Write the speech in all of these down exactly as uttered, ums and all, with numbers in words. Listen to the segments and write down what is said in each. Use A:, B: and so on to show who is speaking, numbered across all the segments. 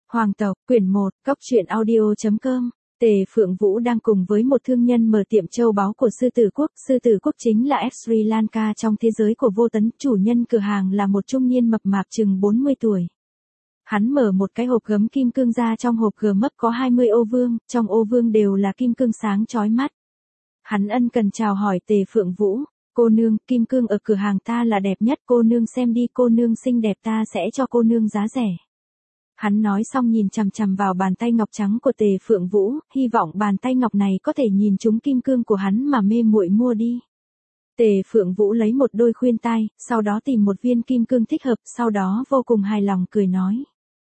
A: Hoàng tộc, quyển một, cóc truyện audio.com. Tề Phượng Vũ đang cùng với một thương nhân mở tiệm châu báu của Sư Tử Quốc. Sư Tử Quốc chính là Sri Lanka trong thế giới của Vô Tấn. Chủ nhân cửa hàng là một trung niên mập mạp chừng bốn mươi tuổi. Hắn mở một cái hộp gấm kim cương ra, trong hộp gấm mấp có hai mươi ô vương, trong ô vương đều là kim cương sáng chói mắt. Hắn ân cần chào hỏi Tề Phượng Vũ. Cô nương, kim cương ở cửa hàng ta là đẹp nhất, cô nương xem đi, cô nương xinh đẹp, ta sẽ cho cô nương giá rẻ. Hắn nói xong nhìn chằm chằm vào bàn tay ngọc trắng của Tề Phượng Vũ, hy vọng bàn tay ngọc này có thể nhìn trúng kim cương của hắn mà mê muội mua đi. Tề Phượng Vũ lấy một đôi khuyên tai, sau đó tìm một viên kim cương thích hợp, sau đó vô cùng hài lòng cười nói.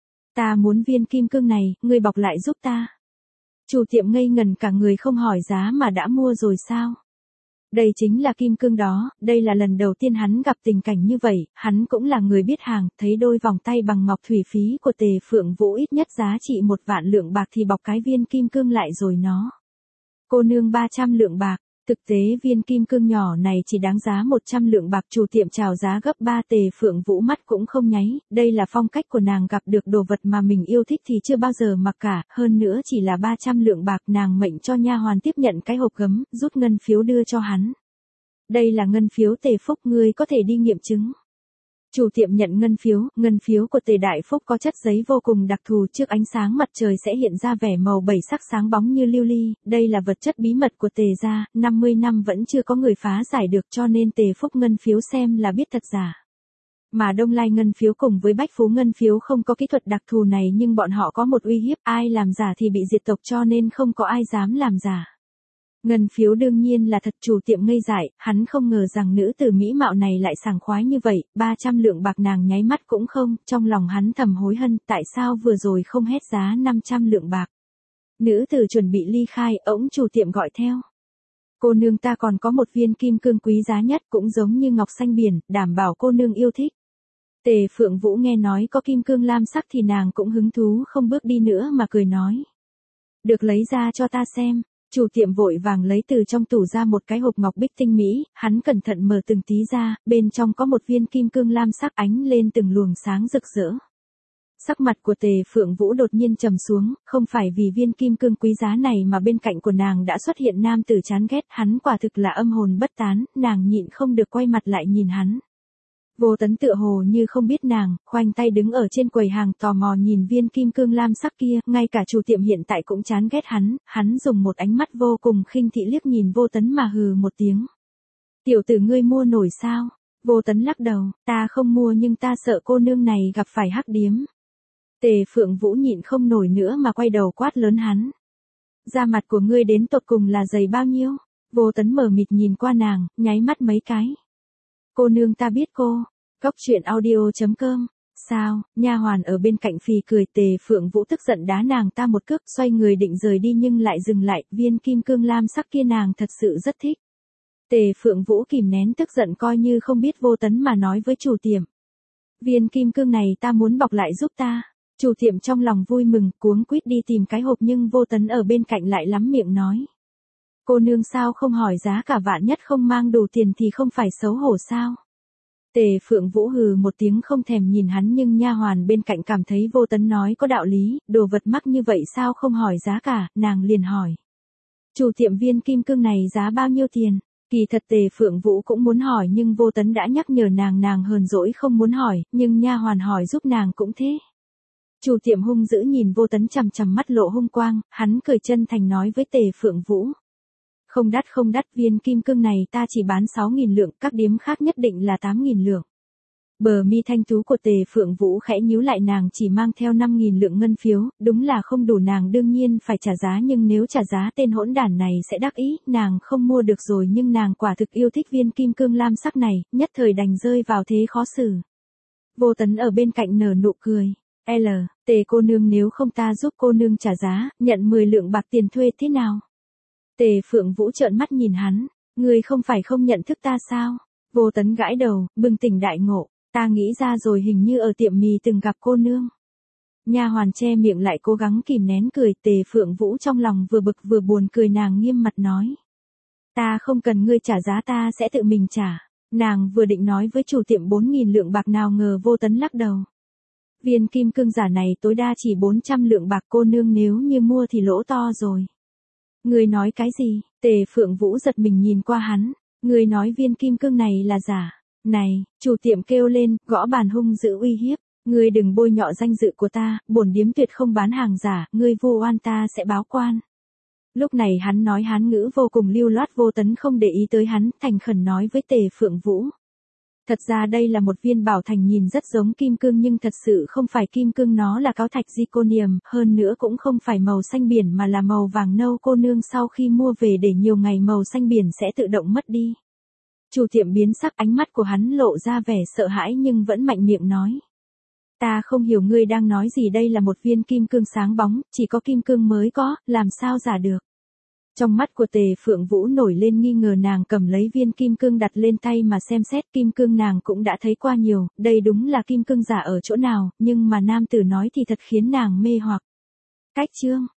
A: Ta muốn viên kim cương này, ngươi bọc lại giúp ta. Chủ tiệm ngây ngần cả người, không hỏi giá mà đã mua rồi sao? Đây chính là kim cương đó, đây là lần đầu tiên hắn gặp tình cảnh như vậy, hắn cũng là người biết hàng, thấy đôi vòng tay bằng ngọc thủy phí của Tề Phượng Vũ ít nhất giá trị một vạn lượng bạc thì bọc cái viên kim cương lại rồi nó. Cô nương ba trăm lượng bạc, thực tế viên kim cương nhỏ này chỉ đáng giá một trăm lượng bạc, chủ tiệm chào giá gấp ba. Tề Phượng Vũ mắt cũng không nháy, đây là phong cách của nàng, gặp được đồ vật mà mình yêu thích thì chưa bao giờ mặc cả, hơn nữa chỉ là ba trăm lượng bạc. Nàng mệnh cho nha hoàn tiếp nhận cái hộp gấm, rút ngân phiếu đưa cho hắn. Đây là ngân phiếu Tề Phúc, ngươi có thể đi nghiệm chứng. Chủ tiệm nhận ngân phiếu, ngân phiếu của Tề Đại Phúc có chất giấy vô cùng đặc thù, trước ánh sáng mặt trời sẽ hiện ra vẻ màu bảy sắc sáng bóng như lưu ly, đây là vật chất bí mật của Tề gia, năm mươi năm vẫn chưa có người phá giải được, cho nên Tề Phúc ngân phiếu xem là biết thật giả. Mà Đông Lai ngân phiếu cùng với Bách Phú ngân phiếu không có kỹ thuật đặc thù này, nhưng bọn họ có một uy hiếp, ai làm giả thì bị diệt tộc, cho nên không có ai dám làm giả. Ngân phiếu đương nhiên là thật, chủ tiệm ngây dại, hắn không ngờ rằng nữ tử mỹ mạo này lại sảng khoái như vậy, ba trăm lượng bạc nàng nháy mắt cũng không, trong lòng hắn thầm hối hận, tại sao vừa rồi không hét giá năm trăm lượng bạc. Nữ tử chuẩn bị ly khai, ỗng chủ tiệm gọi theo. Cô nương, ta còn có một viên kim cương quý giá nhất, cũng giống như ngọc xanh biển, đảm bảo cô nương yêu thích. Tề Phượng Vũ nghe nói có kim cương lam sắc thì nàng cũng hứng thú không bước đi nữa mà cười nói. Được, lấy ra cho ta xem. Chủ tiệm vội vàng lấy từ trong tủ ra một cái hộp ngọc bích tinh mỹ, hắn cẩn thận mở từng tí ra, bên trong có một viên kim cương lam sắc ánh lên từng luồng sáng rực rỡ. Sắc mặt của Tề Phượng Vũ đột nhiên trầm xuống, không phải vì viên kim cương quý giá này mà bên cạnh của nàng đã xuất hiện nam tử chán ghét, hắn quả thực là âm hồn bất tán, nàng nhịn không được quay mặt lại nhìn hắn. Vô Tấn tựa hồ như không biết nàng, khoanh tay đứng ở trên quầy hàng tò mò nhìn viên kim cương lam sắc kia, ngay cả chủ tiệm hiện tại cũng chán ghét hắn, hắn dùng một ánh mắt vô cùng khinh thị liếc nhìn Vô Tấn mà hừ một tiếng. Tiểu tử, ngươi mua nổi sao? Vô Tấn lắc đầu, ta không mua, nhưng ta sợ cô nương này gặp phải hắc điếm. Tề Phượng Vũ nhịn không nổi nữa mà quay đầu quát lớn hắn. Da mặt của ngươi đến tột cùng là dày bao nhiêu? Vô Tấn mờ mịt nhìn qua nàng, nháy mắt mấy cái. Cô nương, ta biết cô. Cóc truyện audio.com. Sao? Nha hoàn ở bên cạnh phì cười. Tề Phượng Vũ tức giận đá nàng ta một cước, xoay người định rời đi nhưng lại dừng lại, viên kim cương lam sắc kia nàng thật sự rất thích. Tề Phượng Vũ kìm nén tức giận, coi như không biết Vô Tấn mà nói với chủ tiệm. Viên kim cương này ta muốn bọc lại giúp ta. Chủ tiệm trong lòng vui mừng, cuống quýt đi tìm cái hộp, nhưng Vô Tấn ở bên cạnh lại lắm miệng nói. Cô nương sao không hỏi giá cả, vạn nhất không mang đủ tiền thì không phải xấu hổ sao? Tề Phượng Vũ hừ một tiếng không thèm nhìn hắn, nhưng nha hoàn bên cạnh cảm thấy Vô Tấn nói có đạo lý, đồ vật mắc như vậy sao không hỏi giá cả, nàng liền hỏi. Chủ tiệm, viên kim cương này giá bao nhiêu tiền? Kỳ thật Tề Phượng Vũ cũng muốn hỏi nhưng Vô Tấn đã nhắc nhở nàng, nàng hờn dỗi không muốn hỏi, nhưng nha hoàn hỏi giúp nàng cũng thế. Chủ tiệm hung dữ nhìn Vô Tấn chằm chằm, mắt lộ hung quang, hắn cười chân thành nói với Tề Phượng Vũ. Không đắt không đắt, viên kim cương này ta chỉ bán sáu nghìn lượng, các điếm khác nhất định là tám nghìn lượng. Bờ mi thanh tú của Tề Phượng Vũ khẽ nhíu lại, nàng chỉ mang theo năm nghìn lượng ngân phiếu, đúng là không đủ, nàng đương nhiên phải trả giá, nhưng nếu trả giá tên hỗn đản này sẽ đắc ý, nàng không mua được rồi, nhưng nàng quả thực yêu thích viên kim cương lam sắc này, nhất thời đành rơi vào thế khó xử. Vô Tấn ở bên cạnh nở nụ cười. L, Tề cô nương, nếu không ta giúp cô nương trả giá, nhận mười lượng bạc tiền thuê thế nào? Tề Phượng Vũ trợn mắt nhìn hắn, ngươi không phải không nhận thức ta sao? Vô Tấn gãi đầu, bừng tỉnh đại ngộ, ta nghĩ ra rồi, hình như ở tiệm mì từng gặp cô nương. Nha hoàn che miệng lại cố gắng kìm nén cười. Tề Phượng Vũ trong lòng vừa bực vừa buồn cười, nàng nghiêm mặt nói. Ta không cần ngươi trả giá, ta sẽ tự mình trả. Nàng vừa định nói với chủ tiệm bốn nghìn lượng bạc, nào ngờ Vô Tấn lắc đầu. Viên kim cương giả này tối đa chỉ bốn trăm lượng bạc, cô nương nếu như mua thì lỗ to rồi. Ngươi nói cái gì? Tề Phượng Vũ giật mình nhìn qua hắn. Ngươi nói viên kim cương này là giả. Này, chủ tiệm kêu lên, gõ bàn hung dữ uy hiếp. Ngươi đừng bôi nhọ danh dự của ta, bổn điếm tuyệt không bán hàng giả, ngươi vu oan ta sẽ báo quan. Lúc này hắn nói Hán ngữ vô cùng lưu loát, Vô Tấn không để ý tới hắn, thành khẩn nói với Tề Phượng Vũ. Thật ra đây là một viên bảo thành nhìn rất giống kim cương nhưng thật sự không phải kim cương, nó là cáo thạch zirconium, hơn nữa cũng không phải màu xanh biển mà là màu vàng nâu, cô nương sau khi mua về để nhiều ngày màu xanh biển sẽ tự động mất đi. Chủ tiệm biến sắc, ánh mắt của hắn lộ ra vẻ sợ hãi nhưng vẫn mạnh miệng nói. Ta không hiểu ngươi đang nói gì, đây là một viên kim cương sáng bóng, chỉ có kim cương mới có, làm sao giả được. Trong mắt của Tề Phượng Vũ nổi lên nghi ngờ, nàng cầm lấy viên kim cương đặt lên tay mà xem xét, kim cương nàng cũng đã thấy qua nhiều, đây đúng là kim cương giả ở chỗ nào, nhưng mà nam tử nói thì thật khiến nàng mê hoặc. Cách chương